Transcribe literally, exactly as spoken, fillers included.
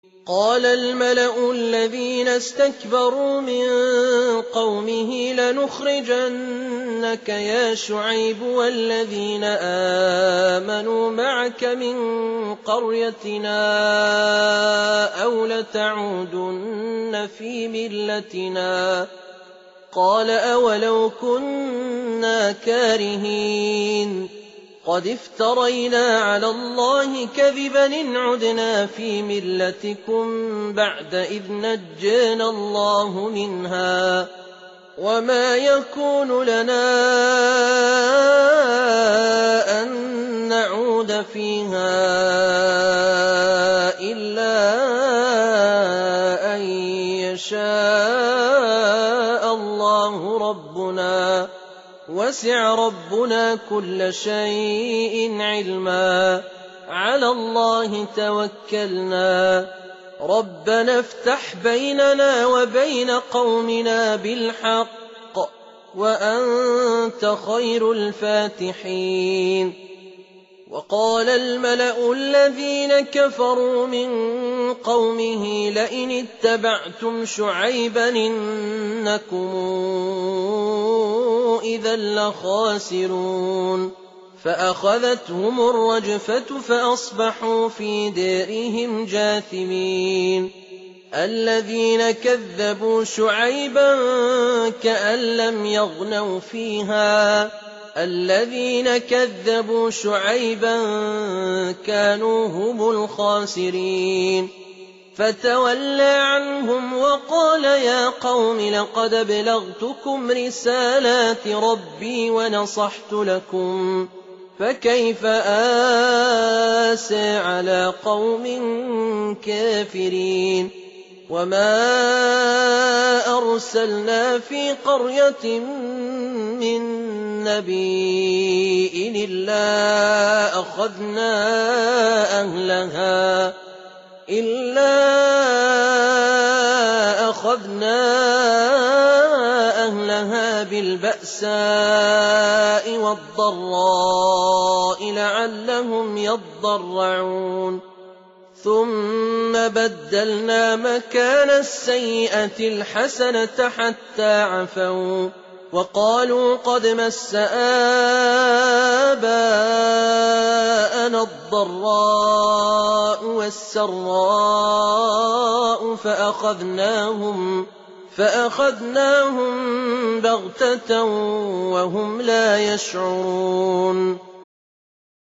قال الملأ الذين استكبروا من قومه لنخرجنك يا شعيب والذين آمنوا معك من قريتنا أو لتعودن في ملتنا قال أولو كنا كارهين قد افترينا على الله كذبا إن عدنا في ملتكم بعد إذ نجانا الله منها وما يكون لنا أن نعود فيها إلا أن يشاء الله ربنا وسع ربنا كل شيء علما على الله توكلنا ربنا افتح بيننا وبين قومنا بالحق وأنت خير الفاتحين وقال الملأ الذين كفروا من قومه لئن اتبعتم شعيبا إنكم إذا لخاسرون فأخذتهم الرجفة فأصبحوا في دارهم جاثمين الذين كذبوا شعيبا كأن لم يغنوا فيها الذين كذبوا شعيبا كانوا هم الخاسرين فتولى عنهم وقال يا قوم لقد بلغتكم رسالات ربي ونصحت لكم فكيف آسى على قوم كافرين وما أرسلنا في قرية من نبي إلا أخذنا أهلها إلا أخذنا أهلها بالبأساء والضراء لعلهم يضرعون ثم بدلنا مكان السيئة الحسنة حتى عفوا وقالوا قد مس آباءنا الضراء والسراء فأخذناهم فأخذناهم بغتة وهم لا يشعرون